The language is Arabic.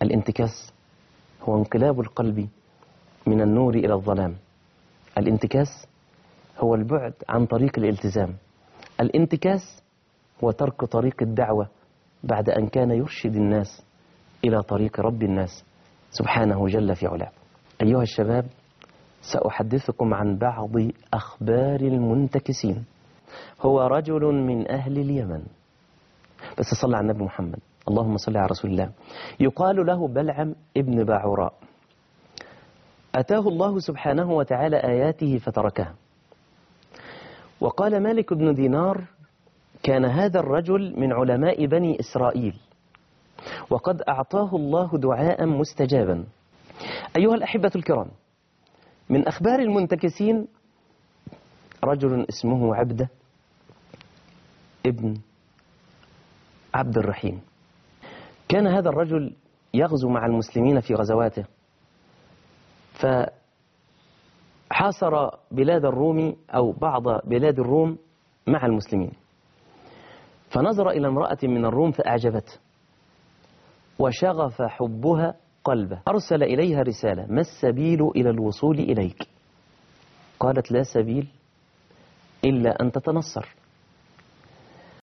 الانتكاس هو انقلاب القلب من النور إلى الظلام. الانتكاس هو البعد عن طريق الالتزام. الانتكاس هو ترك طريق الدعوة بعد أن كان يرشد الناس إلى طريق رب الناس سبحانه جل في علاه. أيها الشباب، سأحدثكم عن بعض أخبار المنتكسين. هو رجل من أهل اليمن، بس صلى على النبي محمد، اللهم صل على رسول الله. يقال له بلعم ابن باعوراء. أتاه الله سبحانه وتعالى آياته فتركها. وقال مالك بن دينار: كان هذا الرجل من علماء بني إسرائيل، وقد أعطاه الله دعاء مستجابا. أيها الأحبة الكرام، من أخبار المنتكسين رجل اسمه عبدة ابن عبد الرحيم. كان هذا الرجل يغزو مع المسلمين في غزواته، فحاصر بلاد الروم أو بعض بلاد الروم مع المسلمين، فنظر إلى امرأة من الروم فأعجبته وشغف حبها قلبه. أرسل إليها رسالة: ما السبيل إلى الوصول إليك؟ قالت: لا سبيل إلا أن تتنصر.